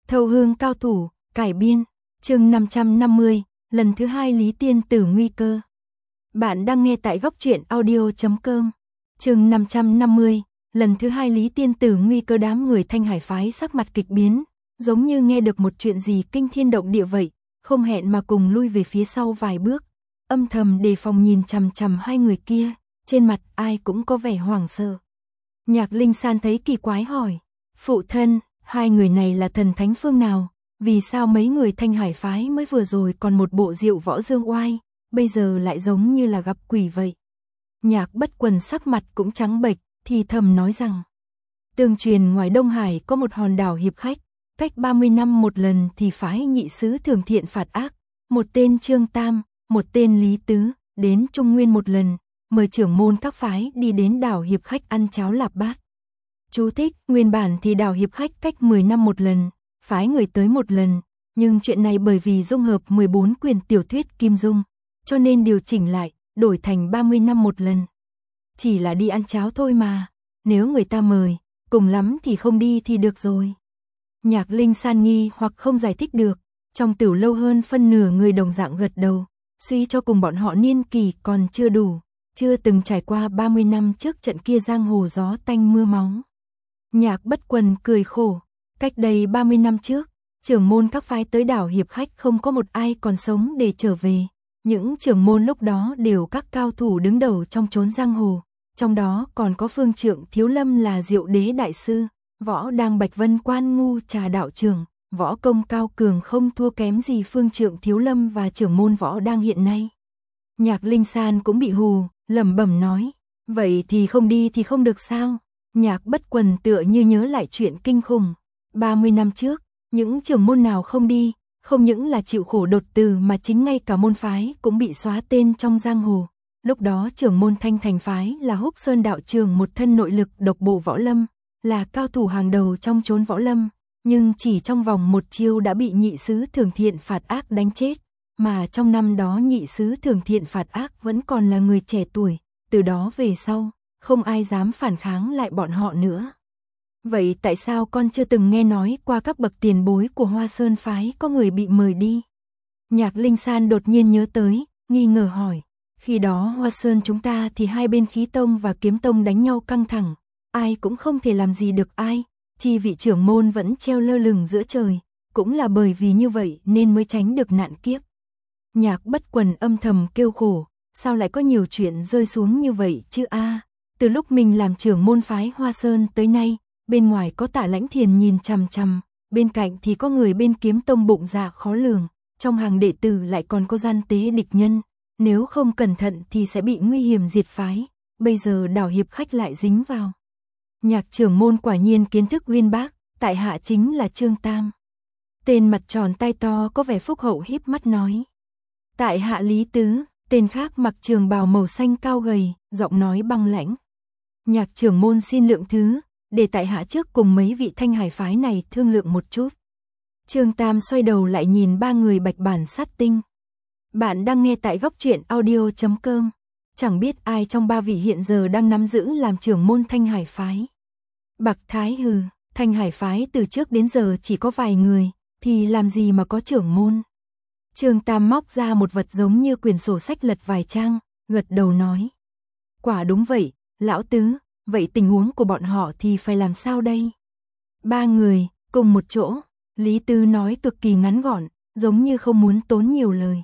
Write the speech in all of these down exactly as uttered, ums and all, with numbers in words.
Thâu hương cao thủ, cải biên, chương năm trăm năm mươi, lần thứ hai Lý Tiên Tử nguy cơ. Bạn đang nghe tại góc truyện audio chấm com. Chương năm trăm năm mươi, lần thứ hai Lý Tiên Tử nguy cơ. Đám người Thanh Hải phái sắc mặt kịch biến, giống như nghe được một chuyện gì kinh thiên động địa vậy, không hẹn mà cùng lui về phía sau vài bước, âm thầm đề phòng nhìn chằm chằm hai người kia, trên mặt ai cũng có vẻ hoảng sợ. Nhạc Linh San thấy kỳ quái hỏi, phụ thân, hai người này là thần thánh phương nào, vì sao mấy người Thanh Hải phái mới vừa rồi còn một bộ diệu võ dương oai, bây giờ lại giống như là gặp quỷ vậy. Nhạc Bất Quần sắc mặt cũng trắng bệch, thì thầm nói rằng, tương truyền ngoài Đông Hải có một hòn đảo hiệp khách, cách ba mươi năm một lần thì phái nhị sứ thường thiện phạt ác, một tên Trương Tam, một tên Lý Tứ, đến Trung Nguyên một lần, mời trưởng môn các phái đi đến đảo hiệp khách ăn cháo lạp bát. Chú thích, nguyên bản thì đảo hiệp khách cách mười năm một lần, phái người tới một lần, nhưng chuyện này bởi vì dung hợp mười bốn quyển tiểu thuyết Kim Dung, cho nên điều chỉnh lại, đổi thành ba mươi năm một lần. Chỉ là đi ăn cháo thôi mà, nếu người ta mời, cùng lắm thì không đi thì được rồi. Nhạc Linh San nghi hoặc không giải thích được, trong tiểu lâu hơn phân nửa người đồng dạng gật đầu, suy cho cùng bọn họ niên kỳ còn chưa đủ, chưa từng trải qua ba mươi năm trước trận kia giang hồ gió tanh mưa máu. Nhạc Bất Quần cười khổ, cách đây ba mươi năm trước, trưởng môn các phái tới đảo hiệp khách không có một ai còn sống để trở về, những trưởng môn lúc đó đều các cao thủ đứng đầu trong chốn giang hồ, trong đó còn có Phương Trượng Thiếu Lâm là Diệu Đế đại sư, Võ Đang Bạch Vân Quan Ngu Trà đạo trưởng, võ công cao cường không thua kém gì Phương Trượng Thiếu Lâm và trưởng môn Võ Đang hiện nay. Nhạc Linh San cũng bị hù, lẩm bẩm nói, vậy thì không đi thì không được sao? Nhạc Bất Quần tựa như nhớ lại chuyện kinh khủng, ba mươi năm trước, những trưởng môn nào không đi, không những là chịu khổ đột tử mà chính ngay cả môn phái cũng bị xóa tên trong giang hồ. Lúc đó trưởng môn Thanh Thành phái là Húc Sơn đạo trưởng, một thân nội lực độc bộ võ lâm, là cao thủ hàng đầu trong chốn võ lâm, nhưng chỉ trong vòng một chiêu đã bị nhị sứ Thường Thiện phạt ác đánh chết, mà trong năm đó nhị sứ Thường Thiện phạt ác vẫn còn là người trẻ tuổi, từ đó về sau, không ai dám phản kháng lại bọn họ nữa. Vậy tại sao con chưa từng nghe nói qua các bậc tiền bối của Hoa Sơn phái có người bị mời đi? Nhạc Linh San đột nhiên nhớ tới, nghi ngờ hỏi, khi đó Hoa Sơn chúng ta thì hai bên khí tông và kiếm tông đánh nhau căng thẳng, ai cũng không thể làm gì được ai, chi vị trưởng môn vẫn treo lơ lửng giữa trời, cũng là bởi vì như vậy nên mới tránh được nạn kiếp. Nhạc Bất Quần âm thầm kêu khổ, sao lại có nhiều chuyện rơi xuống như vậy chứ a? Từ lúc mình làm trưởng môn phái Hoa Sơn tới nay, bên ngoài có Tạ Lãnh Thiền nhìn chằm chằm, bên cạnh thì có người bên kiếm tông bụng dạ khó lường, trong hàng đệ tử lại còn có gian tế địch nhân, nếu không cẩn thận thì sẽ bị nguy hiểm diệt phái, bây giờ đảo hiệp khách lại dính vào. Nhạc trưởng môn quả nhiên kiến thức uyên bác, tại hạ chính là Trương Tam. Tên mặt tròn tay to có vẻ phúc hậu híp mắt nói. Tại hạ Lý Tứ, tên khác mặc trường bào màu xanh cao gầy, giọng nói băng lãnh. Nhạc trưởng môn xin lượng thứ, để tại hạ trước cùng mấy vị Thanh Hải phái này thương lượng một chút. Trương Tam xoay đầu lại nhìn ba người bạch bản sát tinh. Bạn đang nghe tại góc truyện audio chấm com. Chẳng biết ai trong ba vị hiện giờ đang nắm giữ làm trưởng môn Thanh Hải phái. Bạc Thái hừ, Thanh Hải phái từ trước đến giờ chỉ có vài người, thì làm gì mà có trưởng môn. Trương Tam móc ra một vật giống như quyển sổ sách lật vài trang, gật đầu nói. Quả đúng vậy, lão tứ, vậy tình huống của bọn họ thì phải làm sao đây? Ba người, cùng một chỗ, Lý Tứ nói cực kỳ ngắn gọn, giống như không muốn tốn nhiều lời.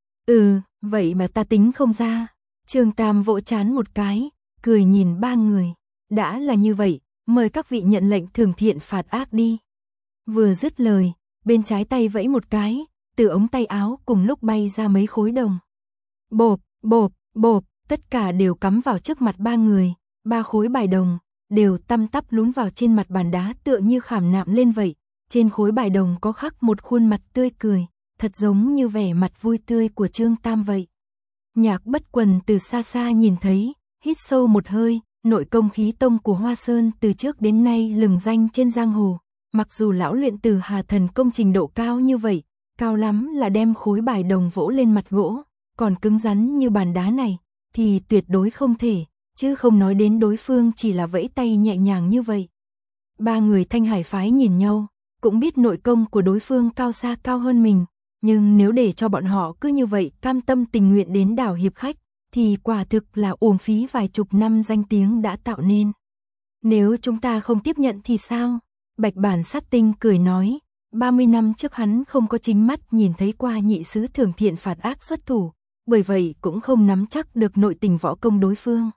Ừ, vậy mà ta tính không ra. Trương Tam vỗ chán một cái, cười nhìn ba người. Đã là như vậy, mời các vị nhận lệnh Thường Thiện phạt ác đi. Vừa dứt lời, bên trái tay vẫy một cái, từ ống tay áo cùng lúc bay ra mấy khối đồng. Bộp, bộp, bộp, tất cả đều cắm vào trước mặt ba người, ba khối bài đồng, đều tăm tắp lún vào trên mặt bàn đá tựa như khảm nạm lên vậy. Trên khối bài đồng có khắc một khuôn mặt tươi cười, thật giống như vẻ mặt vui tươi của Trương Tam vậy. Nhạc Bất Quần từ xa xa nhìn thấy, hít sâu một hơi, nội công khí tông của Hoa Sơn từ trước đến nay lừng danh trên giang hồ, mặc dù lão luyện từ Hà Thần công trình độ cao như vậy, cao lắm là đem khối bài đồng vỗ lên mặt gỗ, còn cứng rắn như bàn đá này, thì tuyệt đối không thể, chứ không nói đến đối phương chỉ là vẫy tay nhẹ nhàng như vậy. Ba người Thanh Hải phái nhìn nhau, cũng biết nội công của đối phương cao xa cao hơn mình, nhưng nếu để cho bọn họ cứ như vậy cam tâm tình nguyện đến đảo hiệp khách, thì quả thực là uổng phí vài chục năm danh tiếng đã tạo nên. Nếu chúng ta không tiếp nhận thì sao? Bạch Bản Sát Tinh cười nói, ba mươi năm trước hắn không có chính mắt nhìn thấy qua nhị sứ Thường Thiện phạt ác xuất thủ, bởi vậy cũng không nắm chắc được nội tình võ công đối phương.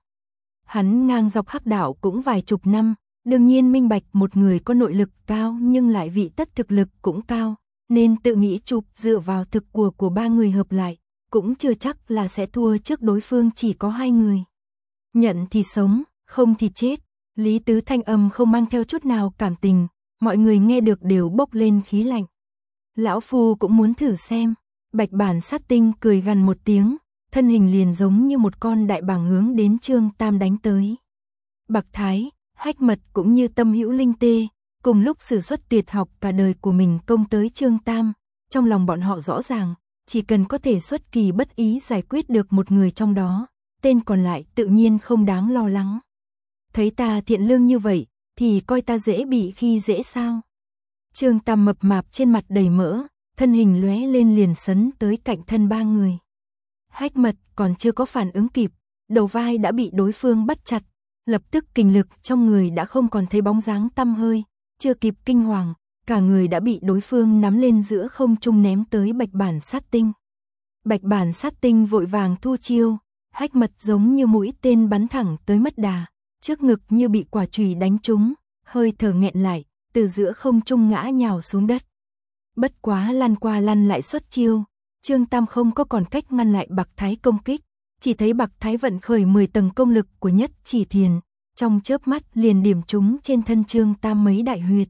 Hắn ngang dọc hắc đạo cũng vài chục năm, đương nhiên minh bạch một người có nội lực cao nhưng lại vị tất thực lực cũng cao, nên tự nghĩ chụp dựa vào thực của của ba người hợp lại, cũng chưa chắc là sẽ thua trước đối phương chỉ có hai người. Nhận thì sống, không thì chết. Lý Tứ thanh âm không mang theo chút nào cảm tình, mọi người nghe được đều bốc lên khí lạnh. Lão Phu cũng muốn thử xem. Bạch Bản Sát Tinh cười gằn một tiếng, thân hình liền giống như một con đại bàng hướng đến Trương Tam đánh tới. Bạc Thái, Hách Mật cũng như Tâm Hữu Linh Tê, cùng lúc sử xuất tuyệt học cả đời của mình công tới Trương Tam, trong lòng bọn họ rõ ràng, chỉ cần có thể xuất kỳ bất ý giải quyết được một người trong đó, tên còn lại tự nhiên không đáng lo lắng. Thấy ta thiện lương như vậy, thì coi ta dễ bị khi dễ sao? Trương Tam mập mạp trên mặt đầy mỡ, thân hình lóe lên liền sấn tới cạnh thân ba người. Hách Mật còn chưa có phản ứng kịp, đầu vai đã bị đối phương bắt chặt, lập tức kình lực trong người đã không còn thấy bóng dáng tăm hơi, chưa kịp kinh hoàng, cả người đã bị đối phương nắm lên giữa không trung ném tới Bạch Bản Sát Tinh. Bạch Bản Sát Tinh vội vàng thu chiêu, Hách Mật giống như mũi tên bắn thẳng tới mất đà, trước ngực như bị quả chùy đánh trúng, hơi thở nghẹn lại, từ giữa không trung ngã nhào xuống đất. Bất quá lăn qua lăn lại xuất chiêu, Trương Tam không có còn cách ngăn lại Bạc Thái công kích, chỉ thấy Bạc Thái vận khởi mười tầng công lực của Nhất Chỉ Thiền, trong chớp mắt liền điểm trúng trên thân Trương Tam mấy đại huyệt.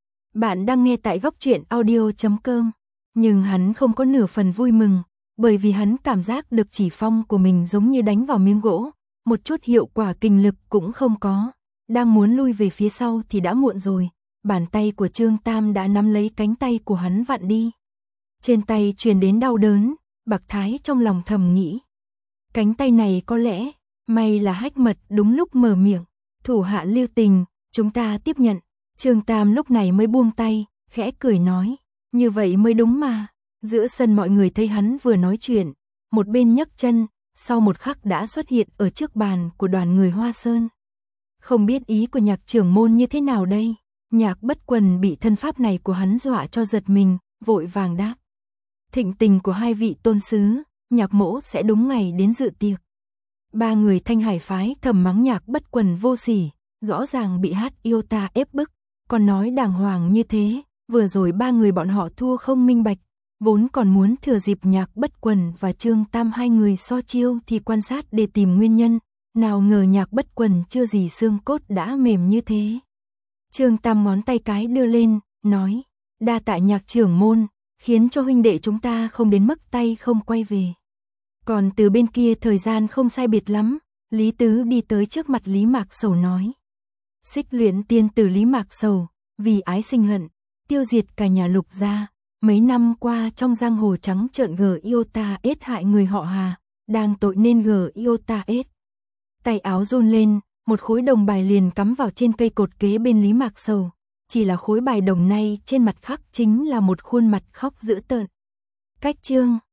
Bạn đang nghe tại góc truyện audio chấm com, nhưng hắn không có nửa phần vui mừng, bởi vì hắn cảm giác được chỉ phong của mình giống như đánh vào miếng gỗ, một chút hiệu quả kinh lực cũng không có, đang muốn lui về phía sau thì đã muộn rồi, bàn tay của Trương Tam đã nắm lấy cánh tay của hắn vặn đi. Trên tay truyền đến đau đớn, Bạc Thái trong lòng thầm nghĩ. Cánh tay này có lẽ, may là Hách Mật đúng lúc mở miệng, thủ hạ lưu tình, chúng ta tiếp nhận. Trương Tam lúc này mới buông tay, khẽ cười nói, như vậy mới đúng mà. Giữa sân mọi người thấy hắn vừa nói chuyện, một bên nhấc chân, sau một khắc đã xuất hiện ở trước bàn của đoàn người Hoa Sơn. Không biết ý của Nhạc trưởng môn như thế nào đây? Nhạc Bất Quần bị thân pháp này của hắn dọa cho giật mình, vội vàng đáp. Thịnh tình của hai vị tôn sứ, Nhạc mỗ sẽ đúng ngày đến dự tiệc. Ba người Thanh Hải phái thầm mắng Nhạc Bất Quần vô sỉ, rõ ràng bị Hát Yêu Ta ép bức, còn nói đàng hoàng như thế, vừa rồi ba người bọn họ thua không minh bạch, vốn còn muốn thừa dịp Nhạc Bất Quần và Trương Tam hai người so chiêu thì quan sát để tìm nguyên nhân, nào ngờ Nhạc Bất Quần chưa gì xương cốt đã mềm như thế. Trương Tam ngón tay cái đưa lên, nói, đa tạ Nhạc trưởng môn, khiến cho huynh đệ chúng ta không đến mức tay không quay về. Còn từ bên kia thời gian không sai biệt lắm, Lý Tứ đi tới trước mặt Lý Mạc Sầu nói. Xích Luyện tiên tử Lý Mạc Sầu, vì ái sinh hận, tiêu diệt cả nhà Lục gia, mấy năm qua trong giang hồ trắng trợn gờ yêu ta ết hại người họ Hà, đang tội nên gờ yêu ta ết. Tay áo run lên, một khối đồng bài liền cắm vào trên cây cột kế bên Lý Mạc Sầu, chỉ là khối bài đồng này trên mặt khắc chính là một khuôn mặt khóc dữ tợn. Cách chương